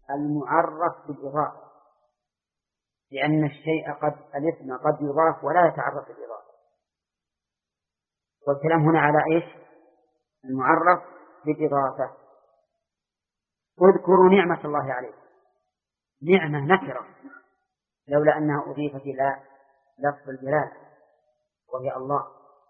المعرف بالإضافة، لأن الشيء الاسم قد يضاف ولا يتعرف بالإضافة. والكلام هنا على إيش؟ المعرف بالإضافة. اذكروا نعمة الله عليكم، نعمة نكرة لولا أنها أضيفت إلى لفظ الجلالة وهي الله.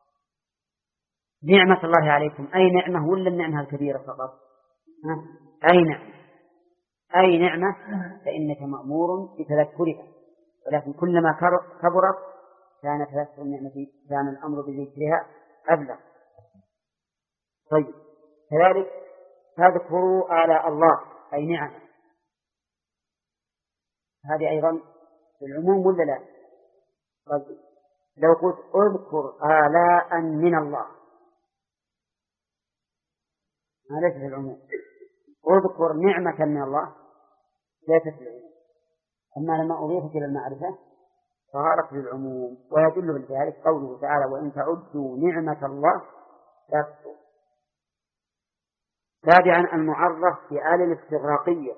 نعمة الله عليكم أي نعمة ولا النعمة الكبيرة فقط؟ أي نعمة، أي نعمة، فإنك مأمور بتذكرها، ولكن كلما كبرت كان تذكر النعمة كان الأمر بذكرها أبلغ. طيب كذلك فاذكروا آلاء الله أي نعمة، هذه أيضا العموم ولا لا؟ طيب لو قلت اذكر آلاء من الله ما ليس في العموم، اذكر نعمة من الله ليست في العموم. أما لما أضيفت إلى المعرفة صارت للعموم. ويدل بذلك قوله تعالى وإن تعدوا نعمة الله لا تحصوها. تابعا المعرف بآل الاستغراقية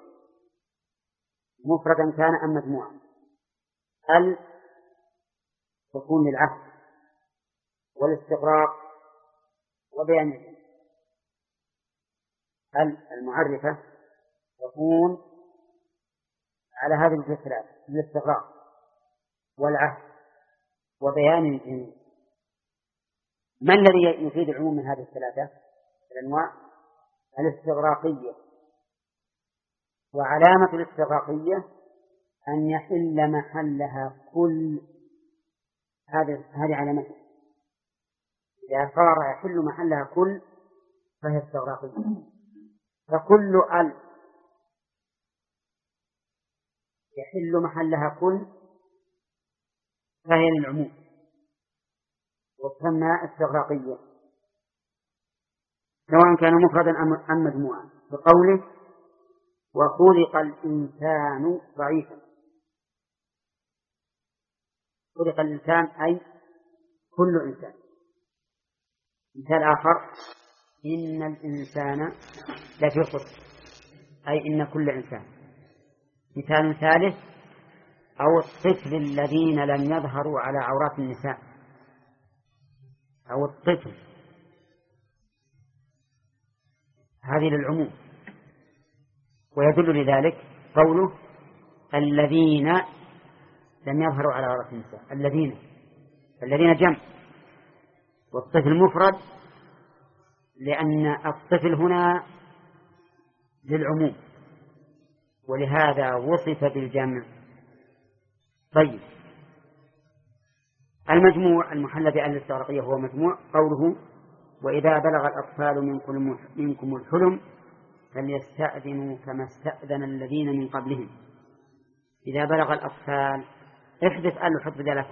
مفردا كان أم مجموعا. ال تكون للعهد والاستغراق وبيان. المعرفة تكون على هذه الثلاث: الاستغراق والعهد وبيان الجنس. ما الذي يفيد العموم من هذه الثلاثة الأنواع؟ الاستغراقية. وعلامة الاستغراقية أن يحل محلها كل، هذه علامتها. إذا صار يحل محلها كل فهي استغراقية. فكل ال يحل محلها كل فهي للعموم وتسمى استغراقية، سواء كان مفردا أم مجموعا. بقوله وخلق الإنسان ضعيفا. خلق الإنسان أي كل إنسان. مثال آخر إن الإنسان لفي خسر أي إن كل إنسان. مثال ثالث أو الطفل الذين لم يظهروا على عورات النساء، أو الطفل، هذه للعموم. ويدل لذلك قوله الذين لم يظهروا على عورات النساء. الذين جمع، والطفل مفرد لأن الطفل هنا للعموم ولهذا وصف بالجمع. طيب المجموع المحل بأهل الاستغراقية هو مجموع. قوله وإذا بلغ الأطفال منكم الحلم فليستأذنوا كما استأذن الذين من قبلهم. إذا بلغ الأطفال احدث أن يحط بدل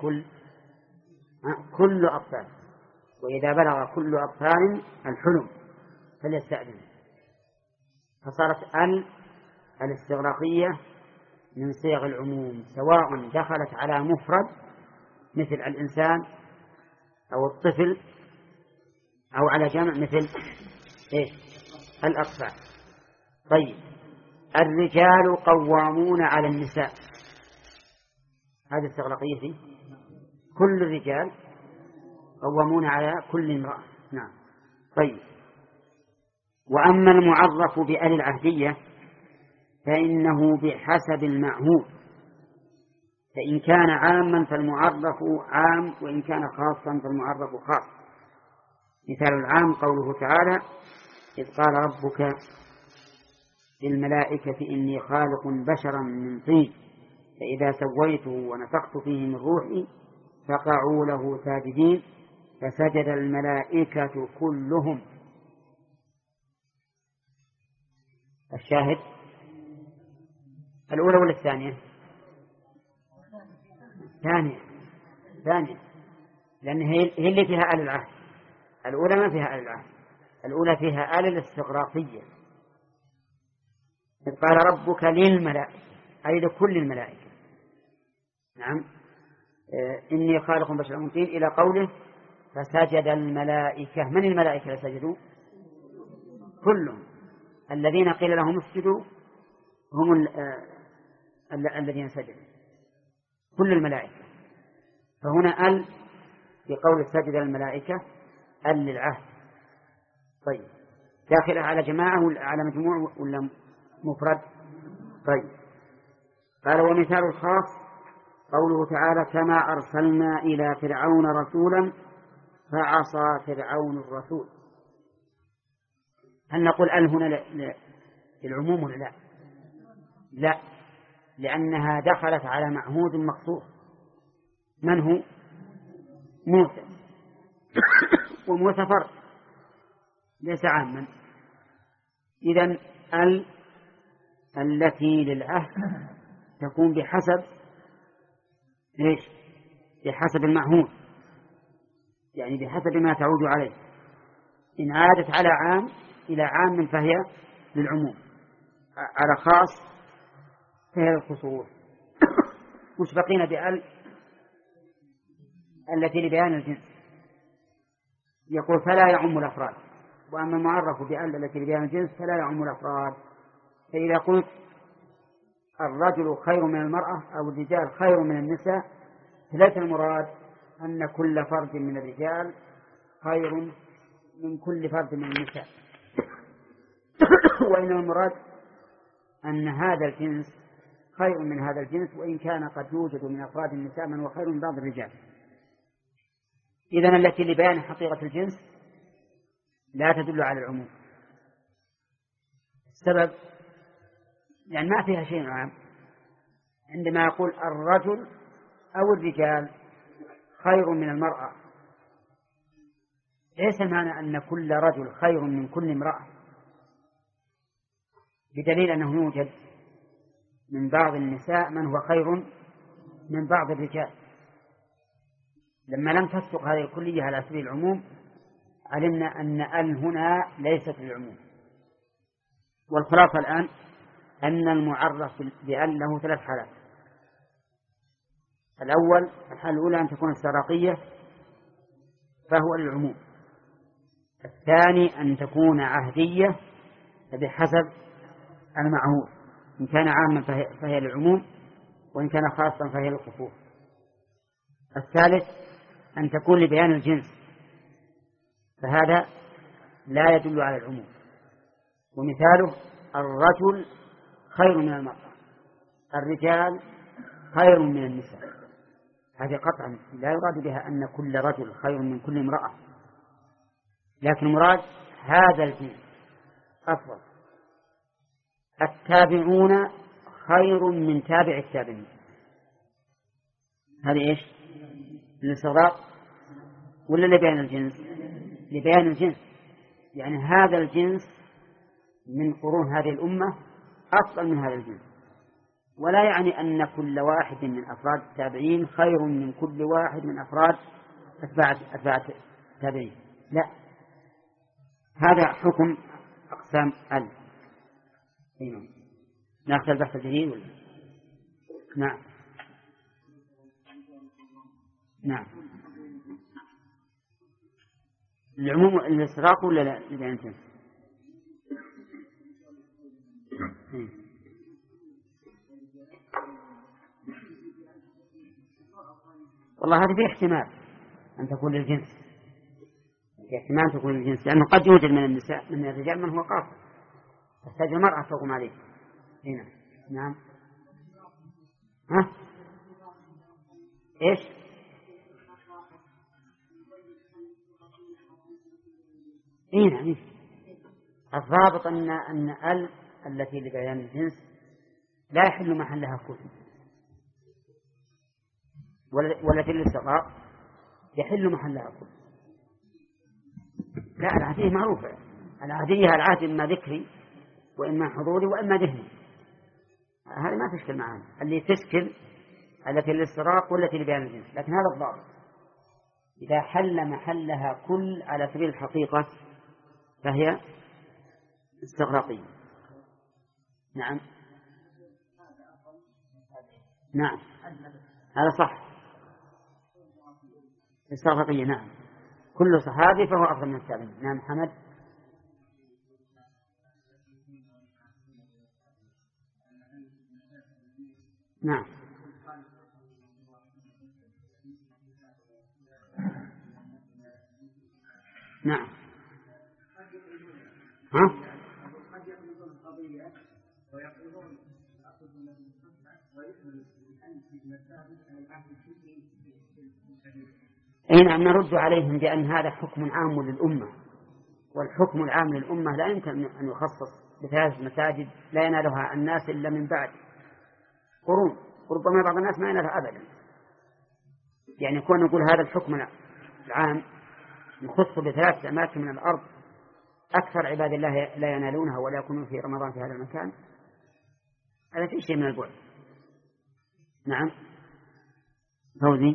كل أطفال، وإذا بلغ كل أطفال الحلم فليستأذنوا، فصارت الاستغراقية من صيغ العموم سواء دخلت على مفرد مثل الإنسان أو الطفل أو على جمع مثل الأطفال. طيب الرجال قوامون على النساء، هذه استغراقية فيه كل الرجال قوامون على كل امرأة. نعم. طيب وأما المعرف بآل العهدية فإنه بحسب المعهود، فإن كان عاما فالمعرف عام وإن كان خاصا فالمعرف خاص. مثال العام قوله تعالى إذ قال ربك للملائكة إني خالق بشرا من طين فإذا سويته ونفخت فيه من روحي فقعوا له ساجدين فسجد الملائكة كلهم. الشاهد الأولى ولا الثانية؟ ثانية، لأن هي اللي فيها آل العهد. الأولى ما فيها آل العهد، الأولى فيها آل الاستغراقية. إذ قال ربك للملائكة أي لكل الملائكة. نعم. إني خالق بشرا من طين إلى قوله فسجد الملائكة. من الملائكة سجدوا؟ كلهم. الذين قيل لهم اسجدوا هم الذين سجدوا كل الملائكة. فهنا في قول سجد الملائكة للعهد. طيب داخلة على جماعة ولا على مجموع ولا مفرد؟ طيب قال ومثال الخاص قوله تعالى كما أرسلنا إلى فرعون رسولا فعصى فرعون الرسول. هل نقول هنا للعموم ولا لا؟ لا، لأنها دخلت على معهود مخصوص. من هو؟ موسى. وموسى فرد ليس عاما. إذن التي للعهد تكون بحسب إيش؟ بحسب المعهود، يعني بحسب ما تعود عليه. إن عادت على عام إلى عام فهي للعموم، على خاص فهي للخصوص. مش بقينا التي لبيان الجنس. يقول فلا يعم الأفراد، وأما المعرف التي لبيان الجنس فلا يعم الأفراد. فإذا قلت الرجل خير من المرأة أو الرجال خير من النساء فليس المراد أن كل فرد من الرجال خير من كل فرد من النساء، وإنما المراد أن هذا الجنس خير من هذا الجنس، وإن كان قد يوجد من أفراد النساء من هو خير من بعض الرجال. إذن التي لبيان حقيقة الجنس لا تدل على العموم. السبب يعني ما فيها شيء عام. عندما يقول الرجل أو الرجال خير من المرأة ليس المعنى أن كل رجل خير من كل امرأة، بدليل أنه يوجد من بعض النساء من هو خير من بعض الرجال. لما لم تسبق هذه الكلية على سبيل العموم علمنا أن هنا ليست للعموم. والخلاصة الآن أن المعرف له 3 حالات. الحالة الأولى أن تكون استغراقية فهو للعموم. الثاني أن تكون عهدية بحسب المعهود، إن كان عاما فهي للعموم، وإن كان خاصا فهي للخصوص. الثالث أن تكون لبيان الجنس، فهذا لا يدل على العموم. ومثاله الرجل خير من المرأة، الرجال خير من النساء. هذه قطعا لا يراد بها أن كل رجل خير من كل امرأة، لكن مراد هذا الجنس أفضل. التابعون خير من تابع التابعين. هذه إيش؟ الاستغراق ولا لبيان الجنس؟ لبيان الجنس، يعني هذا الجنس من قرون هذه الأمة أفضل من هذا الجنس، ولا يعني أن كل واحد من أفراد التابعين خير من كل واحد من أفراد أتباع التابعين، لا، هذا حكم أقسام نأخذ البحث الجديد ولا؟ نعم. العموم الاستغراق ولا لا لبيان الجنس؟ والله هذا فيه احتمال أن تكون للجنس، في احتمال تكون للجنس، لأنه قد يوجد من النساء من الرجال من هو قاصر، تحتاج المرأة تقوم عليه. هنا نعم. إيش؟ نعم. الضابط أن التي لبيان الجنس لا يحل محلها كل، والتي للاستغراق يحل محلها كل. لا، العهدية معروفة. العهدية العهد إما ذكري وإما حضوري وإما ذهني، هذه ما تشكل معنا. اللي تشكل التي للاستغراق والتي لبيان الجنس، لكن هذا الضابط إذا حل محلها كل على سبيل الحقيقة فهي استغراقية. نعم هذا صح، استغراقية. نعم، كل صحابي فهو أفضل من التابعين. نعم محمد. نعم. نعم. ها؟ أي نعم، نرد عليهم بأن هذا حكم عام للأمة، والحكم العام للأمة لا يمكن أن يخصص بثلاث مساجد لا ينالها الناس إلا من بعد قرون، وربما بعض الناس ما ينالها أبدا. يعني كون نقول هذا الحكم العام يخص بثلاث أماكن من الأرض أكثر عباد الله لا ينالونها ولا يكونون في رمضان في هذا المكان، هذا في شيء من البعد. نعم. فوزي.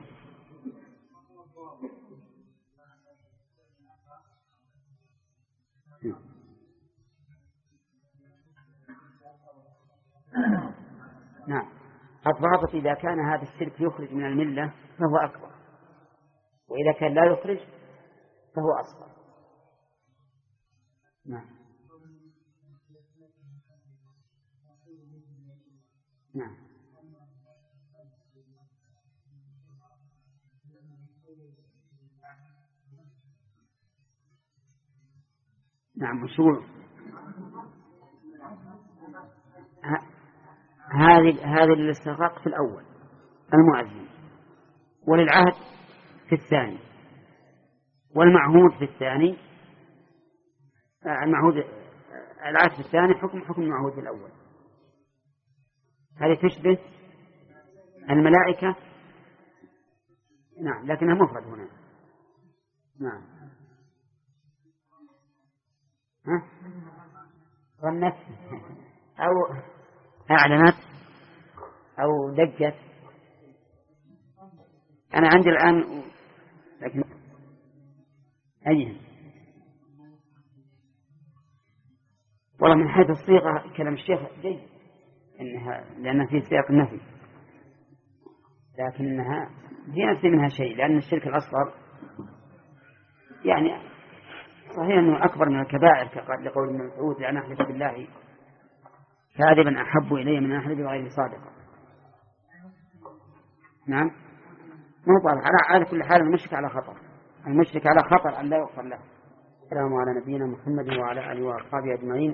نعم. الضابط إذا كان هذا الشرك يخرج من الملة فهو أكبر، وإذا كان لا يخرج فهو أصغر. نعم. نعم. نعم. مشروع. هذه الاستغراق في الأول المؤذن، وللعهد في الثاني، والمعهود في الثاني. المعهود العهد في الثاني حكم المعهود في الأول. هذه تشبه الملائكة. نعم، لكنها مفرد هنا. نعم. ها؟ ظنت أو أعلنت أو دقت. أنا عندي الآن لكن أيها والله من حيث الصيغة كلام الشيخ جيد، إنها لأن في سياق النفي، لكنها في نفس منها شيء، لأن الشرك الأصغر يعني صحيح أنه أكبر من الكبائر لقول ابن مسعود لأن أحلف بالله كاذبا أحب إلي من أحلف بغير صادقا. نعم. مو طالع على كل حال المشرك على خطر، المشرك على خطر أن لا يغفر له. السلام على نبينا محمد وعلى آله وأصحابه أجمعين.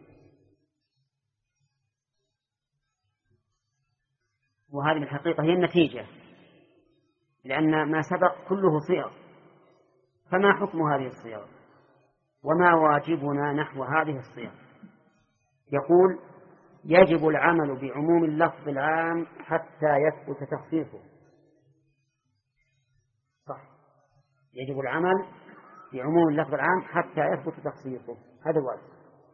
وهذه الحقيقة هي النتيجة، لأن ما سبق كله صيغ، فما حكم هذه الصيغ وما واجبنا نحو هذه الصيغ؟ يقول يجب العمل بعموم اللفظ العام حتى يثبت تخصيصه. صح، يجب العمل بعموم اللفظ العام حتى يثبت تخصيصه، هذا واجب.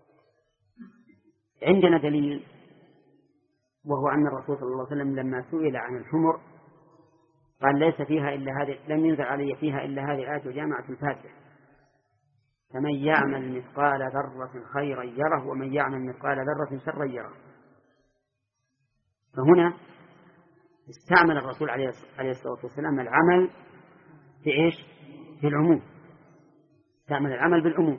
عندنا دليل، وهو أن الرسول صلى الله عليه وسلم لما سئل عن الحمر قال ليس فيها إلا هذه، لم ينزل علي فيها إلا هذه الآية وجامعة الفاتحة: فمن يعمل مثقال ذرة خيرا يره ومن يعمل مثقال ذرة شرا يره. فهنا استعمل الرسول عليه الصلاة والسلام العمل في إيش؟ في العموم، استعمل العمل بالعموم.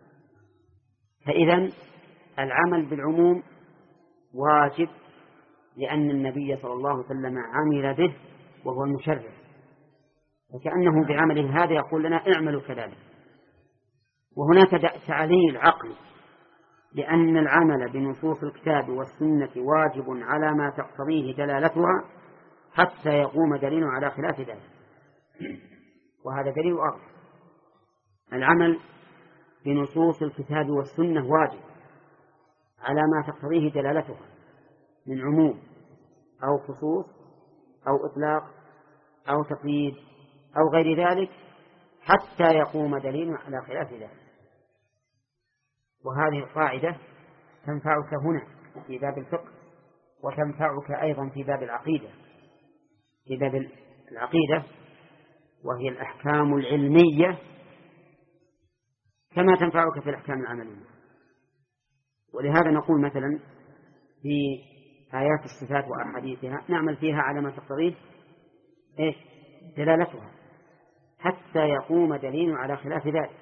فإذن العمل بالعموم واجب، لأن النبي صلى الله عليه وسلم عمل به وهو المشرع، وكأنه بعمله هذا يقول لنا اعملوا كذلك. وهناك تعليل عقلي، لأن العمل بنصوص الكتاب والسنة واجب على ما تقتضيه دلالتها حتى يقوم دليل على خلاف ذلك، وهذا دليل آخر. العمل بنصوص الكتاب والسنة واجب على ما تقتضيه دلالتها من عموم أو خصوص أو إطلاق أو تقييد أو غير ذلك حتى يقوم دليل على خلاف ذلك. وهذه القاعدة تنفعك هنا في باب الفقه، وتنفعك أيضا في باب العقيدة، في باب العقيدة وهي الأحكام العلمية، كما تنفعك في الأحكام العملية. ولهذا نقول مثلا في آيات الصفات وأحاديثها نعمل فيها على ما تقتضيه إيش؟ دلالتها حتى يقوم دليل على خلاف ذلك.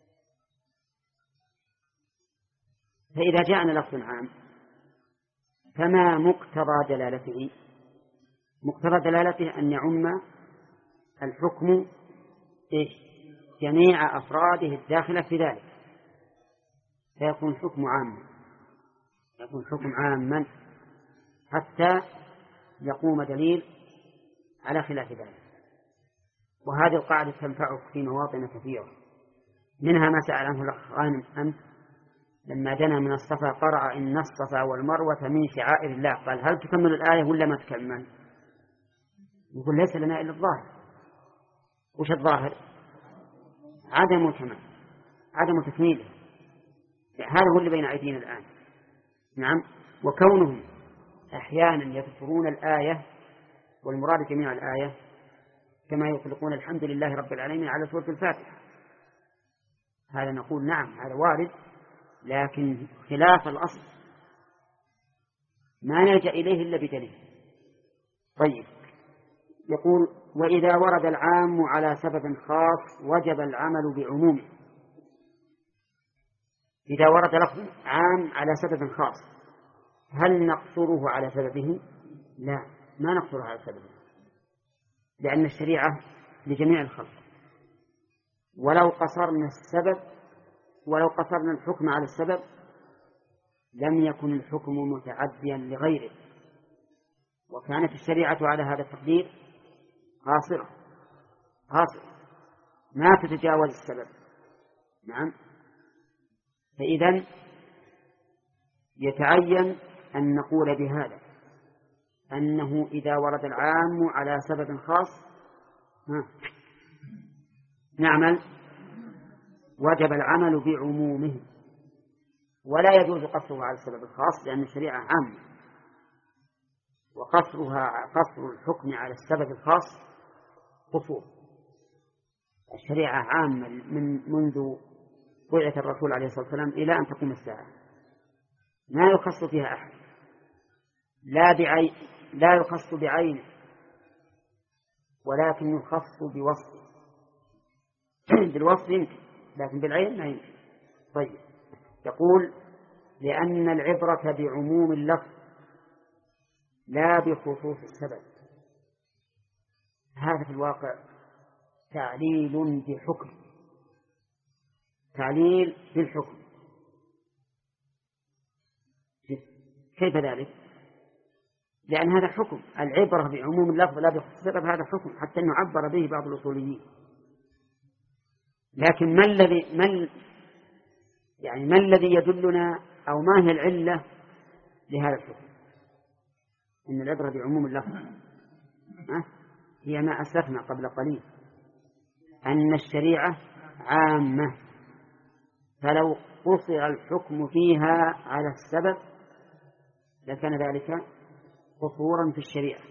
فإذا جاءنا لفظ عام فما مقتضى دلالته؟ مقتضى دلالته أن يعم الحكم جميع أفراده الداخلة في ذلك، فيكون الحكم عاما، يكون الحكم عاما حتى يقوم دليل على خلاف ذلك. وهذه القاعدة تنفعك في مواطن كثيرة، منها ما سأل عنه الأخ غانم أمس لما دنا من الصفا قرأ إن الصفا والمروة من شعائر الله، قال هل تكمل الآية ولا ما تكمل؟ يقول ليس لنا إلا الظاهر. وش الظاهر؟ عدم الكمال، عدم تكميله، هذا هو اللي بين أيدينا الآن. نعم. وكونهم أحيانا يذكرون الآية والمراد جميع الآية كما يطلقون الحمد لله رب العالمين على سورة الفاتحة، هذا نقول نعم هذا وارد، لكن خلاف الأصل ما نلجأ إليه إلا بدليل. طيب، يقول وإذا ورد العام على سبب خاص وجب العمل بعمومه. إذا ورد لفظ عام على سبب خاص هل نقصره على سببه؟ لا، ما نقصره على سببه، لأن الشريعة لجميع الخلق، ولو قصرنا الحكم على السبب لم يكن الحكم متعديا لغيره، وكانت الشريعة على هذا التقدير قاصرة ما تتجاوز السبب. نعم. فإذا يتعين أن نقول بهذا أنه إذا ورد العام على سبب خاص وجب العمل بعمومه، ولا يجوز قصره على السبب الخاص، لأن الشريعة عامة، قصر الحكم على السبب الخاص قصور. الشريعة عامة منذ بعث الرسول عليه الصلاة والسلام إلى أن تقوم الساعة، ما يخص فيها أحد، لا يخص بعينه، ولكن يخص بوصف. بالوصف يمكن، لكن بالعين لا يمكن. طيب، يقول لأن العبرة بعموم اللفظ لا بخصوص السبب. هذا في الواقع تعليل بحكم، تعليل بالحكم. كيف ذلك؟ لأن هذا حكم، العبرة بعموم اللفظ لا بخصوص السبب، هذا حكم حتى أنه عبر به بعض الأصوليين. لكن ما الذي يدلنا أو ما هي العلة لهذا الحكم؟ إن العبرة بعموم اللفظ هي ما أسلفنا قبل قليل، أن الشريعة عامة، فلو قصر الحكم فيها على السبب لكان ذلك قصورا في الشريعة.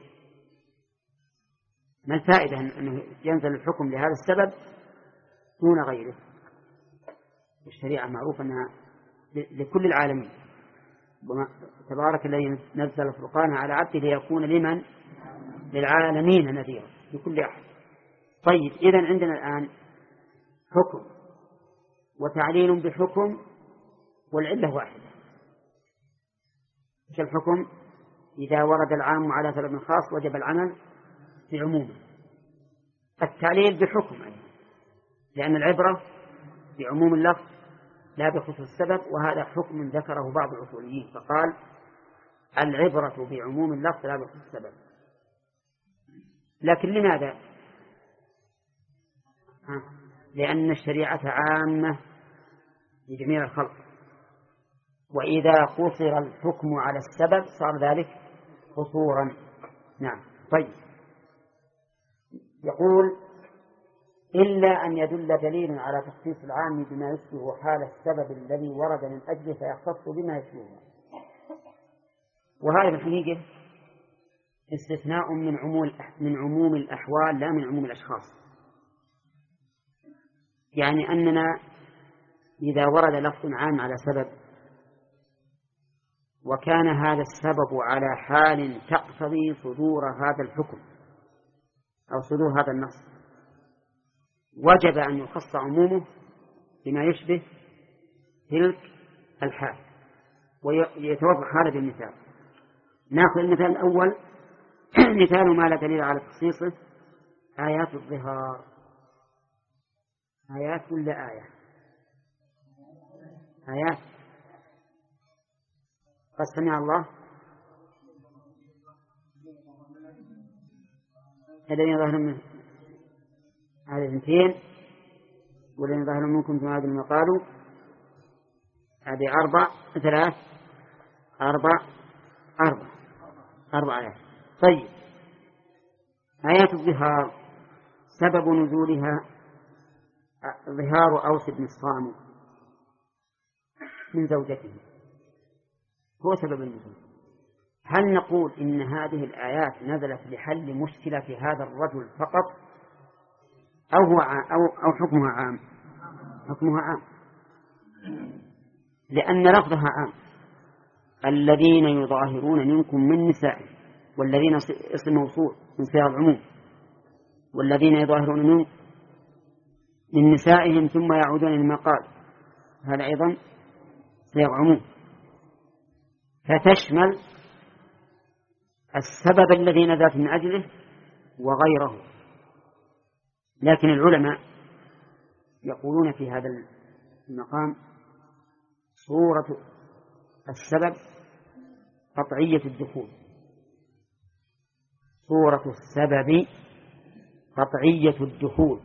ما الفائدة أنه ينزل الحكم لهذا السبب دون غيره؟ الشريعة معروفة أنها لكل العالمين، تبارك الذي نزل الفرقان على عبده ليكون لمن؟ للعالمين نذيرا، لكل أحد. طيب، إذن عندنا الآن حكم وتعليل بحكم والعلة واحدة. إيش الحكم؟ إذا ورد العام على سبب خاص وجب العمل بعمومه. التعليل بحكم أيضا، لأن العبرة بعموم اللفظ لا بخصوص السبب، وهذا حكم ذكره بعض الأصوليين فقال العبرة بعموم اللفظ لا بخصوص السبب. لكن لماذا؟ لأن الشريعة عامة لجميع الخلق، وإذا قصر الحكم على السبب صار ذلك قصورا. نعم. طيب، يقول إلا أن يدل دليل على تخصيص العام بما يشبه حال السبب الذي ورد من أجله فيختص بما يشبهه. وهذا الحقيقة استثناء من عموم الأحوال لا من عموم الأشخاص. يعني أننا إذا ورد لفظ عام على سبب وكان هذا السبب على حال تقتضي صدور هذا الحكم أو صدور هذا النص، وجب أن يخص عمومه بما يشبه تلك الحال. ويتوضح هذا بالمثال. نأخذ المثال الأول. مثال ما لا دليل على تخصيصه آيات الظهار. آيات ولا آية؟ آيات. قد سمع الله الذين ظهروا من هذه الاثنتين والذين ظهروا منكم في هذا ما قالوا. هذه أربع آيات. طيب، آيات الظهار سبب نزولها ظهار أوس بن الصامت من زوجته، هو سبب النزول. هل نقول إن هذه الآيات نزلت لحل مشكلة في هذا الرجل فقط، أو حكمها عام؟ حكمها عام، لأن لفظها عام. الذين يظاهرون منكم من نسائهم، والذين اسم موصول من صيغ العموم، والذين يظاهرون من نسائهم ثم يعودون لما قال، هذا أيضا صيغ عموم، فتشمل السبب الذي نزلت من أجله وغيره. لكن العلماء يقولون في هذا المقام صورة السبب قطعية الدخول، صورة السبب قطعية الدخول.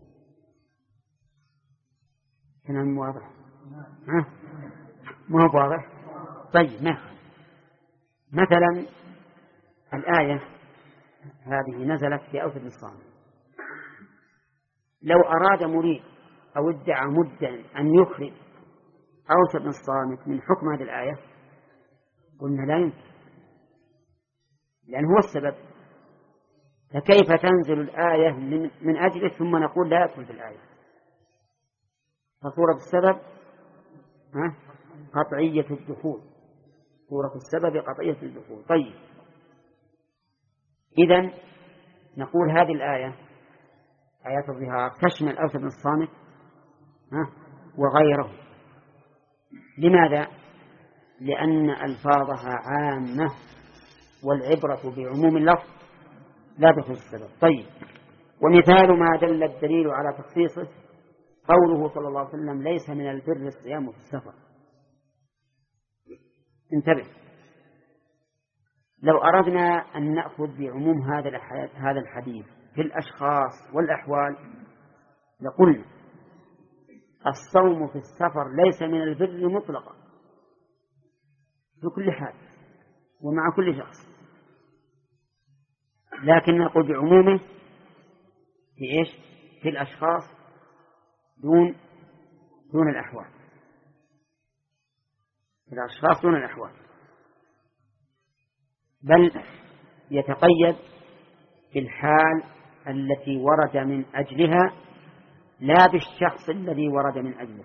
كلام واضح؟ ما هو واضح؟ طيب، مثلا الآية هذه نزلت في أوس بن الصامت. لو أراد مريد أو ادعى مدعي أن يخرج أوس بن الصامت من حكم هذه الآية قلنا لا يمكن، لأن هو السبب. فكيف تنزل الآية من أجله ثم نقول لا يدخل في الآية؟ فصورة السبب قطعية الدخول، صورة السبب قطعية الدخول. طيب، إذن نقول هذه الآية آيات الظهار تشمل أوس بن الصامت وغيره. لماذا؟ لأن ألفاظها عامة، والعبرة بعموم اللفظ لا بخصوص السبب. طيب، ومثال ما دل الدليل على تخصيصه قوله صلى الله عليه وسلم: ليس من البر الصيام في السفر. انتبه، لو أردنا أن نأخذ بعموم هذا الحديث في الأشخاص والأحوال لقلنا الصوم في السفر ليس من البر مطلقا في كل حال ومع كل شخص، لكن نقول بعمومه في إيش؟ في الأشخاص دون الأحوال، في الأشخاص دون الأحوال، بل يتقيد في الحال التي ورد من أجلها لا بالشخص الذي ورد من أجله.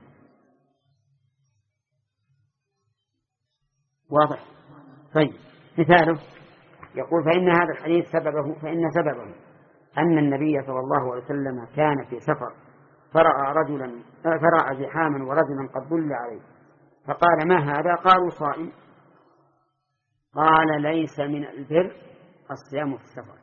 واضح؟ طيب، مثاله يقول: فإن هذا الحديث فإن سببه أن النبي صلى الله عليه وسلم كان في سفر فرأى زحاما ورجلا قد ضل عليه، فقال: ما هذا؟ قالوا: صائم. قال: ليس من البر الصيام في السفر.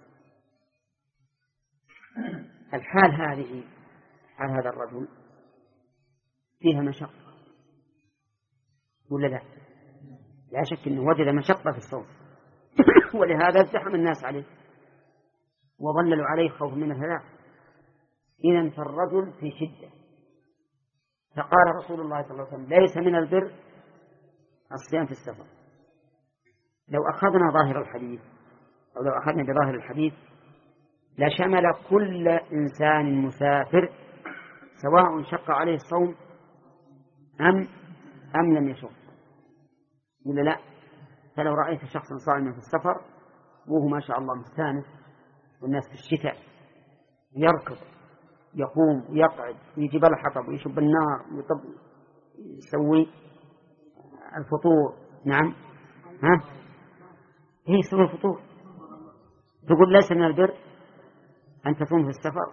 الحال هذه، حال هذا الرجل فيها مشقة ولا لا؟ لا شك أنه وجد مشقة في الصوم ولهذا ازدحم الناس عليه وظللوا عليه خوف من الهلاك. إذن فالرجل في شدة، فقال رسول الله صلى الله عليه وسلم: ليس من البر الصيام في السفر. لو أخذنا ظاهر الحديث أو لو أخذنا بظاهر الحديث لشمل كل إنسان مسافر سواء شق عليه الصوم أم لم يشق، ولا لا؟ فلو رأيت شخصا صائما في السفر وهو ما شاء الله مستانس، والناس في الشتاء يركض يقوم ويقعد ويجيب الحطب ويشب النار يسوي الفطور، نعم، هي يسوي الفطور، تقول ليس من البر أن تصوم في السفر؟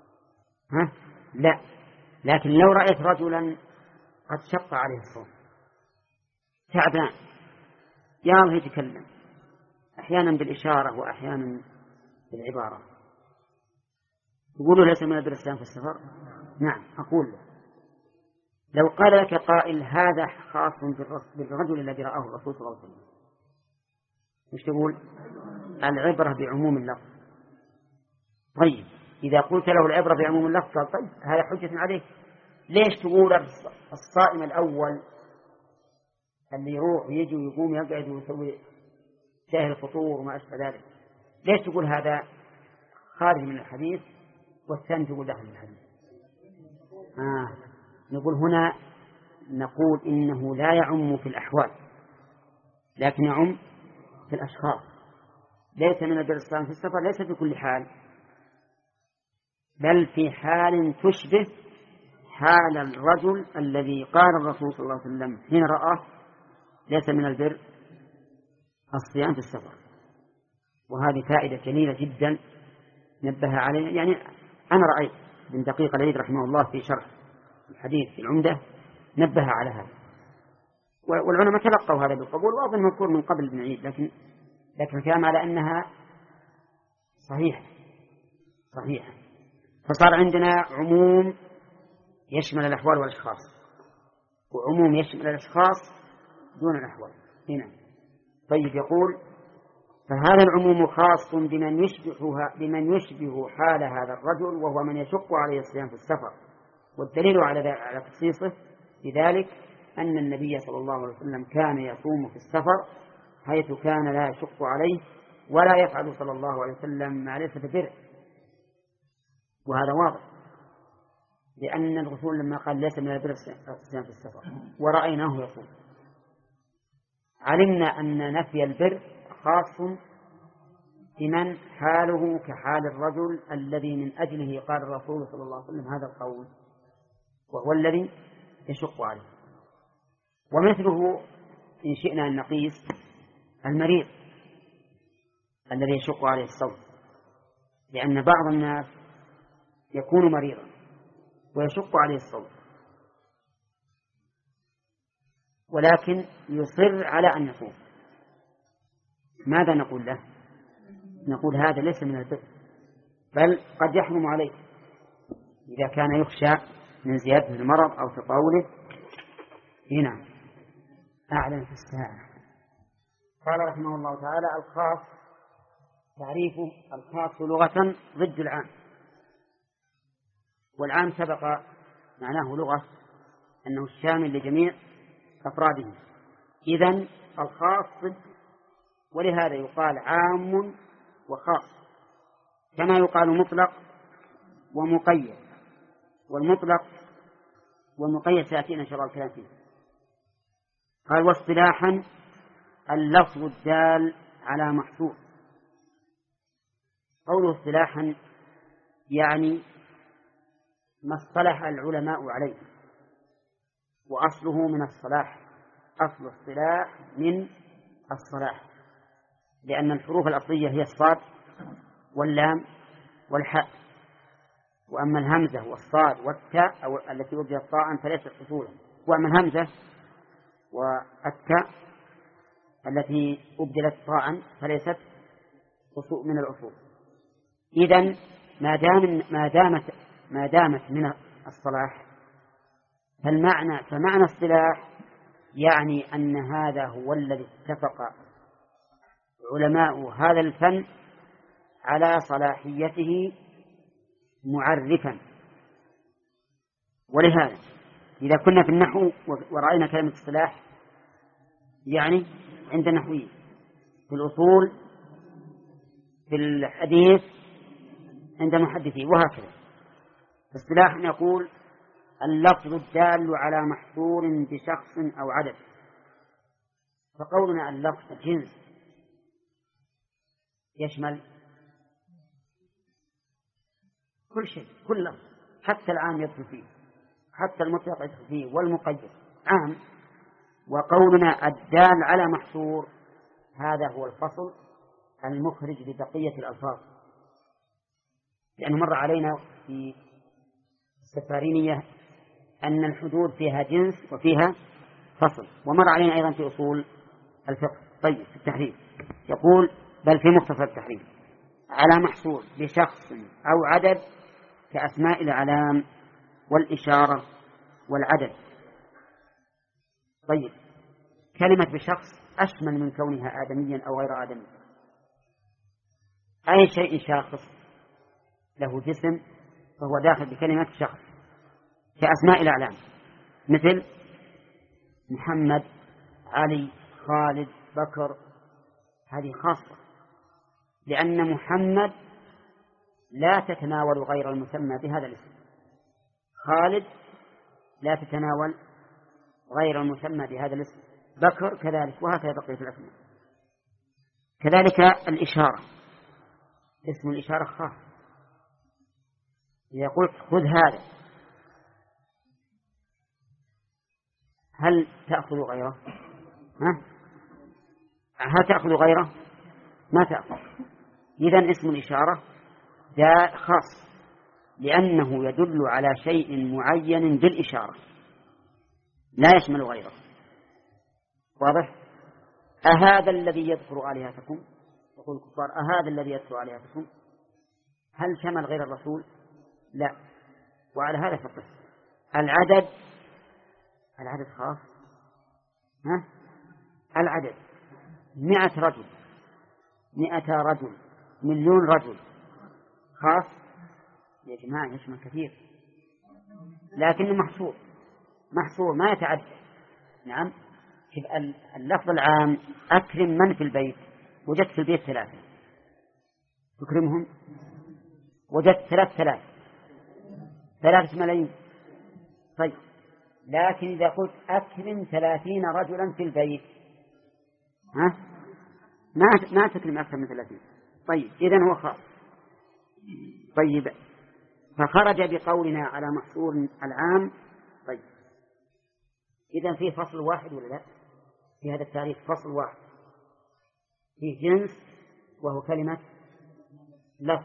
لا. لكن لو رأيت رجلا قد شق عليه الصوم تعبان يا الله يتكلم أحيانا بالإشارة وأحيانا بالعبارة. يقولوا ليس من البر الصيام في السفر. نعم أقول له لو قال لك قائل هذا خاص بالرجل الذي رآه الرسول صلى الله عليه وسلم، مش تقول؟ العبرة بعموم اللفظ. طيب إذا قلت له العبرة بعموم اللفظ قال طيب هذا حجة عليك. ليش تقول الصائم الأول اللي يروح ويجي ويقوم يقعد ويسوي شاهي الفطور وما أشبه ذلك، ليش تقول هذا خارج من الحديث والثاني تقول داخل الحديث؟ نقول هنا نقول إنه لا يعم في الأحوال لكن يعم في الأشخاص. ليس من البر الصيام في السفر ليس في كل حال، بل في حال تشبه حال الرجل الذي قال الرسول صلى الله عليه وسلم حين رآه ليس من البر الصيام في السفر. وهذه فائدة جميلة جدا نبه عليها. يعني أنا رأيت ابن دقيق العيد رحمه الله في شرح الحديث في العمدة نبه على هذا، والعلماء تلقوا هذا بالقبول، وأظن مذكور من قبل ابن عيد، لكن الكلام على أنها صحيحة. فصار عندنا عموم يشمل الأحوال والأشخاص، وعموم يشمل الأشخاص دون الأحوال. هنا طيب يقول فهذا العموم خاص بمن يشبه حال هذا الرجل وهو من يشق عليه الصيام في السفر. والدليل على تخصيصه بذلك أن النبي صلى الله عليه وسلم كان يصوم في السفر حيث كان لا يشق عليه ولا يفعل صلى الله عليه وسلم ما ليس ببر. وهذا واضح لأن الرسول لما قال ليس من البر الصيام في السفر ورأيناه يصوم علمنا أن نفي البر خاص بمن حاله كحال الرجل الذي من أجله قال الرسول صلى الله عليه وسلم هذا القول، وهو الذي يشق عليه. ومثله إن شئنا أن نقيس المريض الذي يشق عليه الصوم، لأن بعض الناس يكون مريضا ويشق عليه الصوم ولكن يصر على أن يصوم. ماذا نقول له؟ نقول هذا ليس من البر، بل قد يحرم عليه إذا كان يخشى من زيادة المرض أو تطاوله. هنا أعلم في الساعة. قال رحمه الله تعالى الخاص تعريفه الخاص لغة ضد العام، والعام سبق معناه لغة أنه الشامل لجميع أفراده، إذن الخاص ضد، ولهذا يقال عام وخاص كما يقال مطلق ومقيد، والمطلق والمقيد سيأتينا إن شاء الله الكلام فيه. قال واصطلاحا اللفظ الدال على محصور. قوله اصطلاحا يعني ما اصطلح العلماء عليه، وأصله من الصلاح، أصل الصلاح من الصلاح، لأن الحروف الأصلية هي الصاد واللام والحاء، وأما الهمزة والصاد والتاء أو التي وجدت طاء فليست أصولا، وأما الهمزة والتاء التي أبدلت طاء فليست من الأصول. إذن ما دامت من الصلاح فمعنى الصلاح يعني أن هذا هو الذي اتفق علماء هذا الفن على صلاحيته معرفا. ولهذا إذا كنا في النحو ورأينا كلمة الصلاح يعني عند النحويين، في الأصول، في الحديث عند المحدثين، وهكذا. الصلاح نقول اللفظ الدال على محصور بشخص أو عدد. فقولنا اللفظ جنس يشمل كل شيء، كل لفظ، حتى العام يدخل فيه، حتى المطلق يدخل فيه، والمقيد عام. وقولنا الدال على محصور هذا هو الفصل المخرج لبقية الألفاظ، لأنه مر علينا في السفارينية أن الحدود فيها جنس وفيها فصل، ومر علينا أيضا في أصول الفقه. طيب في التحريف يقول بل في مختصر التحرير على محصور بشخص أو عدد كأسماء الأعلام والإشارة والعدد. طيب، كلمة بشخص أشمل من كونها آدميا أو غير آدمي. أي شيء شاخص له جسم فهو داخل بكلمة شخص، كأسماء الأعلام مثل محمد، علي، خالد، بكر، هذه خاصة، لأن محمد لا تتناول غير المسمى بهذا الاسم، خالد لا تتناول غير المسمى بهذا الاسم، بكر كذلك، وهكذا بقية الأسماء. كذلك الإشارة، اسم الإشارة خاص، إذا قلت خذ هذا هل تأخذ غيره؟ هل تأخذ غيره؟ ما تأخذ. إذن اسم الإشارة ده خاص لأنه يدل على شيء معين بالإشارة لا يشمل غيره. واضح؟ أهذا الذي يذكر آلهتكم، يقول الكفار أهذا الذي يذكر آلهتكم، هل شمل غير الرسول؟ لا. وعلى هذا فقط العدد خاص. العدد 100 رجل، 100 رجل، 1,000,000 رجل، خاص يا جماعة، يشمل كثير، لكنه محصور ما يتعدى. نعم، اللفظ العام أكرم من في البيت، وجدت في البيت 3، تكرمهم، وجدت 3 ملايين. طيب، لكن إذا قلت أكرم 30 رجلا في البيت، ما تكرم أكثر من 30. طيب، إذن هو خاص. طيب، فخرج بقولنا على محصور العام. طيب، إذن فيه فصل واحد ولا لا؟ في هذا التعريف فصل واحد، فيه جنس وهو كلمة لفظ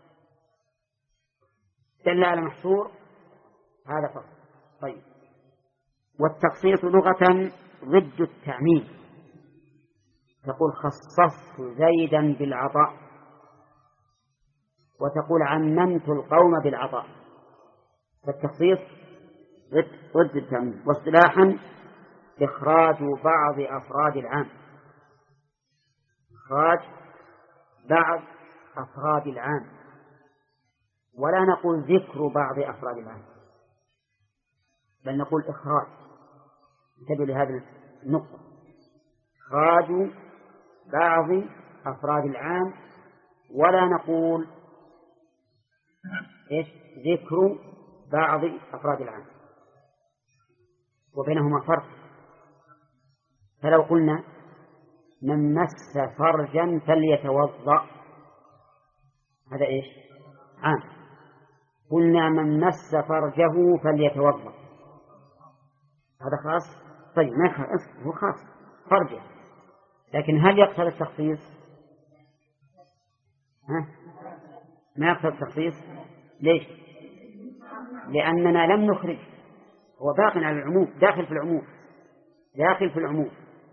دل على محصور، هذا فصل. طيب، والتخصيص لغة ضد التعميم، تقول خصصت زيدا بالعطاء، وتقول عممت القوم بالعطاء، فالتخصيص ضد التعميم. واصطلاحا إخراج بعض أفراد العام، إخراج بعض أفراد العام، ولا نقول ذكر بعض أفراد العام، بل نقول إخراج. انتبهوا لهذه النقطة، إخراج بعض أفراد العام، ولا نقول ذكر بعض أفراد العام، وبينهما فرق. فلو قلنا من مس فرجا فليتوضأ، هذا عام. قلنا من مس فرجه فليتوضأ، هذا خاص. طيب، ما هو خاص فرجه، لكن هل يقتضي التخصيص؟ ما يقتضي التخصيص. ليش؟ لأننا لم نخرج، هو باق على العموم، داخل في العموم،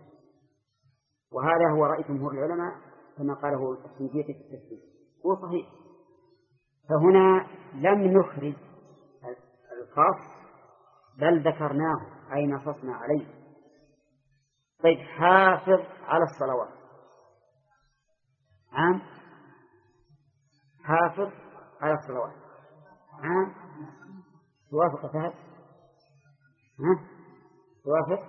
وهذا هو رأي جمهور العلماء كما قاله السنجيطي في التفسير، هو صحيح. فهنا لم نخرج الخاص بل ذكرناه أي نصصنا عليه. طيب، حافظ على الصلوات، عام، حافظ على الصلوات عام، توافق فهد؟ توافق؟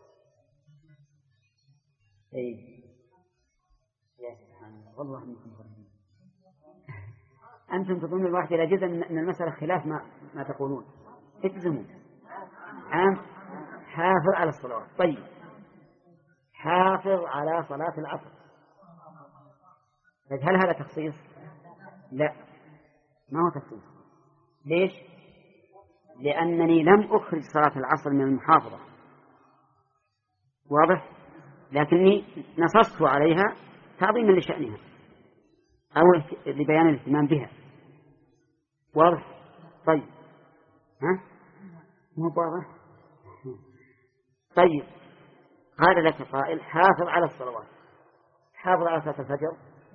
يا سبحان الله، والله أنكم فرحين. أنتم تظنون الواحد إلى جزء من المسألة خلاف ما تقولون، اجزموا. عام، حافظ على الصلوات. طيب، حافظ على صلاة العصر، هل هذا تخصيص؟ لا، ما هو تخصيص. ليش؟ لأنني لم أخرج صلاة العصر من المحافظة، واضح؟ لكني نصصت عليها تعظيما لشأنها أو لبيان الاهتمام بها، واضح؟ طيب، مو واضح؟ طيب، قال لك قائل حافظ على الصلوات، حافظ على صلاة الفجر،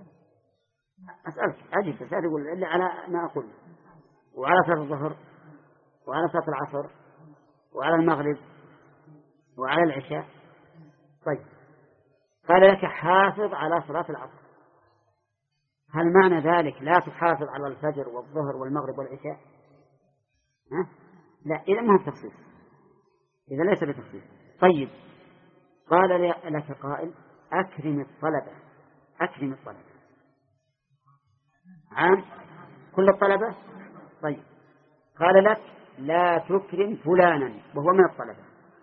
أسألك عجيب بس تقول إلا على ما أقول. وعلى صلاة الظهر وعلى صلاة العصر وعلى المغرب وعلى العشاء. طيب قال لك حافظ على صلاة العصر، هل معنى ذلك لا تحافظ على الفجر والظهر والمغرب والعشاء؟ ها؟ لا، إذا ما هو تخصيص، إذا ليس بتخصيص. طيب قال لك قائل أكرم الطلبة، أكرم الطلبة عام كل الطلبة. طيب قال لك لا تكرم فلانا وهو من الطلبة،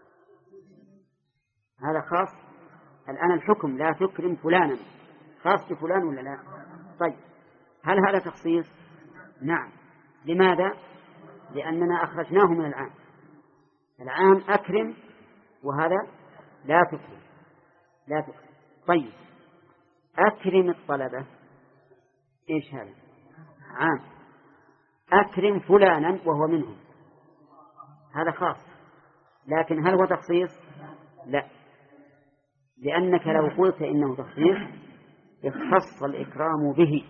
هذا خاص. الآن الحكم لا تكرم فلانا خاص بفلان ولا لا؟ طيب هل هذا تخصيص؟ نعم. لماذا؟ لأننا أخرجناه من العام. العام أكرم وهذا لا تكرم، لا تكرم. طيب أكرم الطلبة إيش هذا؟ عام. أكرم فلانا وهو منهم هذا خاص، لكن هل هو تخصيص؟ لا، لأنك لو قلت إنه تخصيص اختص الإكرام به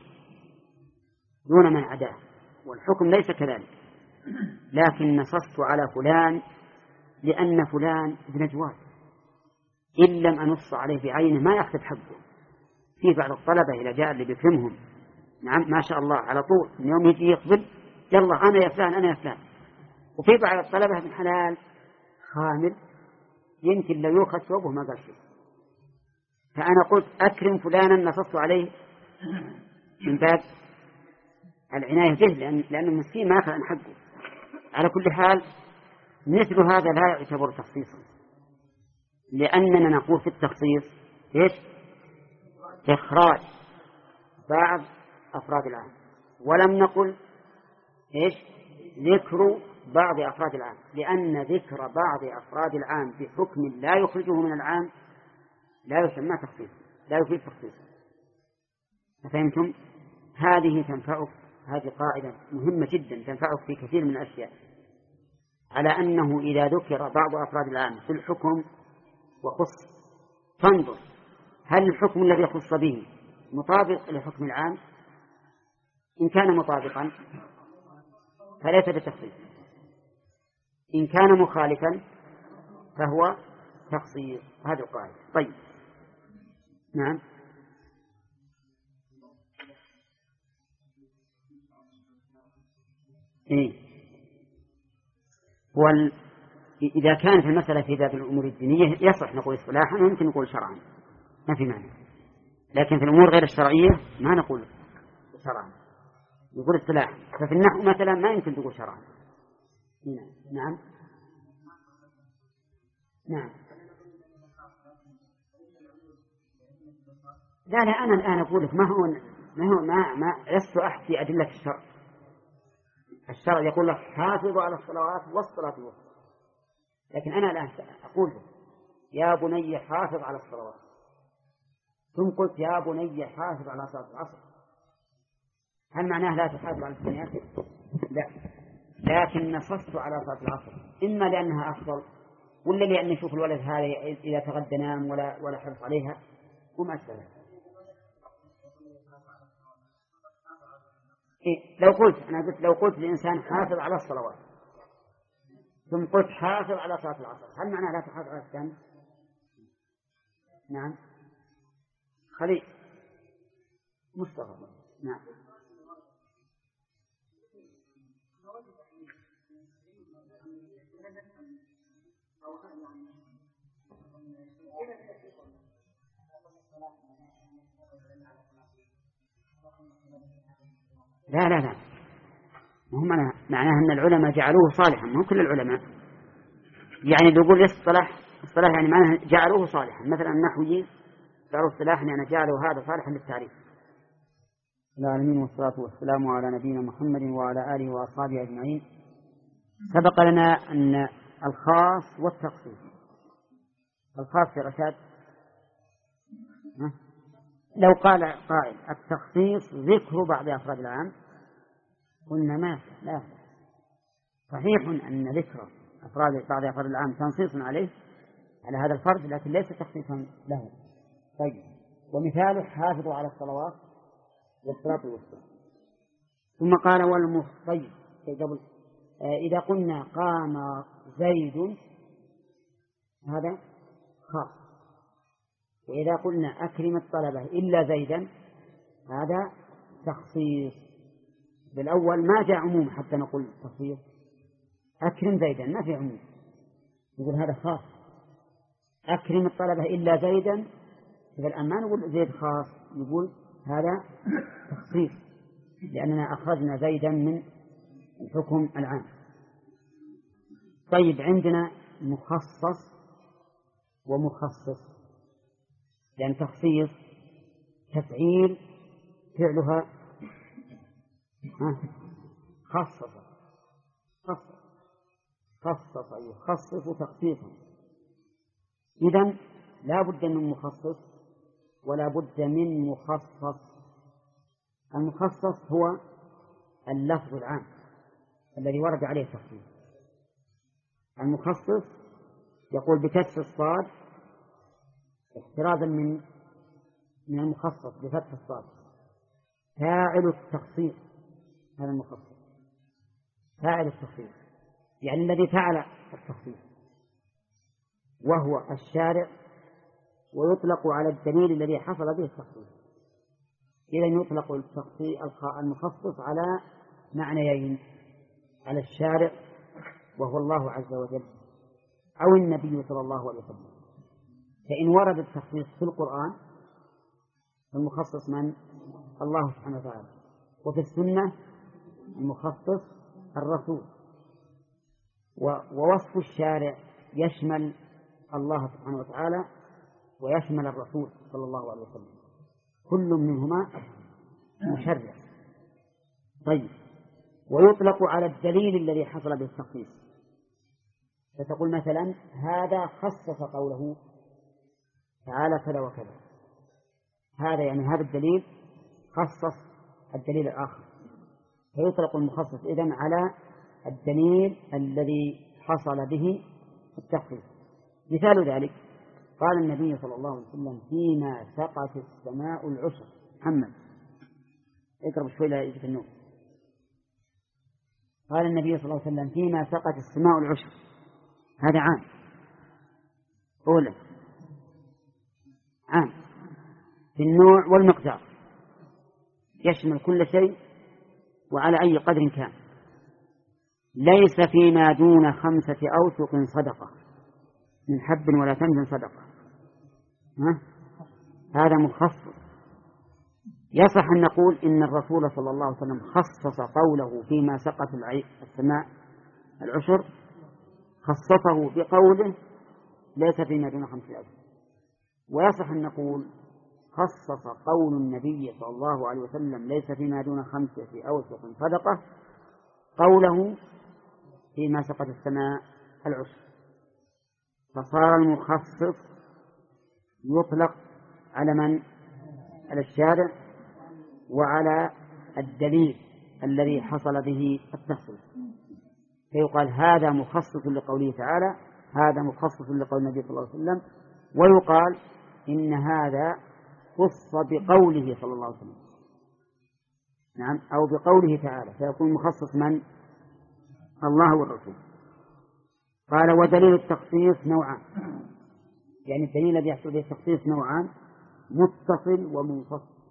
دون من عداه، والحكم ليس كذلك. لكن نصصت على فلان لأن فلان ابن جواد، إن لم أنص عليه بعينه ما يأخذ حقه. في بعض الطلبة إذا جاء اللي بيكرمهم نعم ما شاء الله على طول من يوم يجي يقبل يلا أنا يا فلان أنا يا فلان. وفي بعض الطلبة من حلال خامل يمكن لو يؤخذ ثوبه ما قال شيء، فأنا قلت أكرم فلانا نصصت عليه من باب العناية به، لأن المسكين ما أخذ عن حقه. على كل حال مثل هذا لا يعتبر تخصيصا، لأننا نقول في التخصيص إيش؟ إخراج بعض أفراد العام، ولم نقل إيش؟ ذكر بعض أفراد العام، لأن ذكر بعض أفراد العام بحكم لا يخرجه من العام لا يسمى تخصيصا، لا يفيد تخصيصا. فهمتم؟ هذه تنفعك، هذه قاعدة مهمة جدا تنفعك في كثير من الأشياء، على أنه إذا ذكر بعض أفراد العام في الحكم وخص فانظر هل الحكم الذي خص به مطابق لحكم العام. إن كان مطابقا فليس بتخصيص، إن كان مخالفا فهو تخصيص. هذا القاعدة. طيب نعم. إيه؟ إذا كانت المسألة في باب الأمور الدينية يصح نقول اصطلاحا ويمكن نقول شرعا ما في معنى، لكن في الأمور غير الشرعية ما نقول شرعا، نقول اصطلاحا. ففي النحو مثلا ما يمكن تقول شرعا. نعم نعم. لا أنا الآن أقول لك ما لست أحكي أدلة الشرع. الشرع يقول لك حافظوا على الصلوات والصلاة الوسطى، لكن أنا الآن أقول لك يا بني حافظ على الصلوات، ثم قلت يا بني حافظ على صلاة العصر، هل معناه لا تحافظ على الثانيات؟ لا، لكن نصصت على صلاة العصر إما لأنها أفضل ولا لأن يشوف الولد هذا إذا تغدى نام ولا حرص عليها وما أشبه. إيه؟ لو قلت للإنسان حافظ على الصلوات ثم قلت حافظ على صلاة العصر، هل معناه لا تحافظ على الثاني؟ نعم. خليل مصطفى. نعم. لا هم معناه أن العلماء جعلوه صالحا، مو كل العلماء. يعني يقول الصلاح يعني معناه جعلوه صالحا، مثلا النحويين قالوا اصطلاحا يعني جعلوا هذا صالحا للتعريف. العالمين والصلاة والسلام على نبينا محمد وعلى آله وأصحابه أجمعين. سبق لنا أن الخاص والتخصيص، الخاص يا رشاد لو قال قائل التخصيص ذكر بعض أفراد العام قلنا ما لا، صحيح أن ذكر بعض أفراد العام تنصيص عليه على هذا الفرد لكن ليس تخصيصا له. طيب ومثاله حافظوا على الصلوات والصراط الوسطى. ثم قال والمخطئ قبل إذا قلنا قام زيد هذا خاص، وإذا قلنا أكرم الطلبة إلا زيدا هذا تخصيص. بالأول ما جاء عموم حتى نقول تخصيص، أكرم زيدا ما في عموم، يقول هذا خاص. أكرم الطلبة إلا زيدا، في الأمان نقول زيد خاص، يقول هذا تخصيص لأننا أخرجنا زيدا من الحكم العام. طيب عندنا مخصص ومخصص، لأن تخصيص تفعيل فعلها خصص يخصص تخصيصا. إذن لا بد من مخصص ولا بد من مخصص. المخصص هو اللفظ العام الذي ورد عليه التخصيص. المخصص يقول بكسر الصاد احترازا من المخصص بفتح الصاد، فاعل التخصيص، هذا المخصص فاعل التخصيص، يعني الذي فعل التخصيص وهو الشارع، ويطلق على الدليل الذي حصل به التخصيص. إذا يطلق المخصص على معنيين، على الشارع وهو الله عز وجل أو النبي صلى الله عليه وسلم. فإن ورد التخصيص في القرآن فالمخصص من؟ الله سبحانه وتعالى. وفي السنة المخصص الرسول. ووصف الشارع يشمل الله سبحانه وتعالى ويشمل الرسول صلى الله عليه وسلم، كل منهما مشرع. طيب ويطلق على الدليل الذي حصل به التخصيص، فتقول مثلا هذا خصص قوله تعالى كذا وكذا، هذا يعني هذا الدليل خصص الدليل الآخر، فيطلق المخصص إذن على الدليل الذي حصل به التخصيص. مثال ذلك قال النبي صلى الله عليه وسلم فيما سقت السماء العشر. محمد اقرب شوي لا يجي النور. قال النبي صلى الله عليه وسلم فيما سقت السماء العشر، هذا عام أولا، عام في النوع والمقدار، يشمل كل شيء وعلى أي قدر كان. ليس فيما دون 5 أوسق صدقة، من حب ولا تمر صدقة. هذا مخصص. يصح أن نقول إن الرسول صلى الله عليه وسلم خصص قوله فيما سقط السماء العشر، خصصه بقوله ليس فيما دون 5 أوسق. ويصح أن نقول خصص قول النبي صلى الله عليه وسلم ليس فيما دون 5 أوسق صدقة قوله فيما سقط السماء العشر. فصار المخصص يطلق على من؟ على الشارع وعلى الدليل الذي حصل به التخصيص، فيقال هذا مخصص لقوله تعالى، هذا مخصص لقول النبي صلى الله عليه وسلم، ويقال إن هذا خص بقوله صلى الله عليه وسلم، نعم، أو بقوله تعالى، فيكون مخصص من؟ الله والرسول. قال ودليل التخصيص نوعان، يعني الدليل الذي يحصل به التخصيص نوعان، متصل ومنفصل.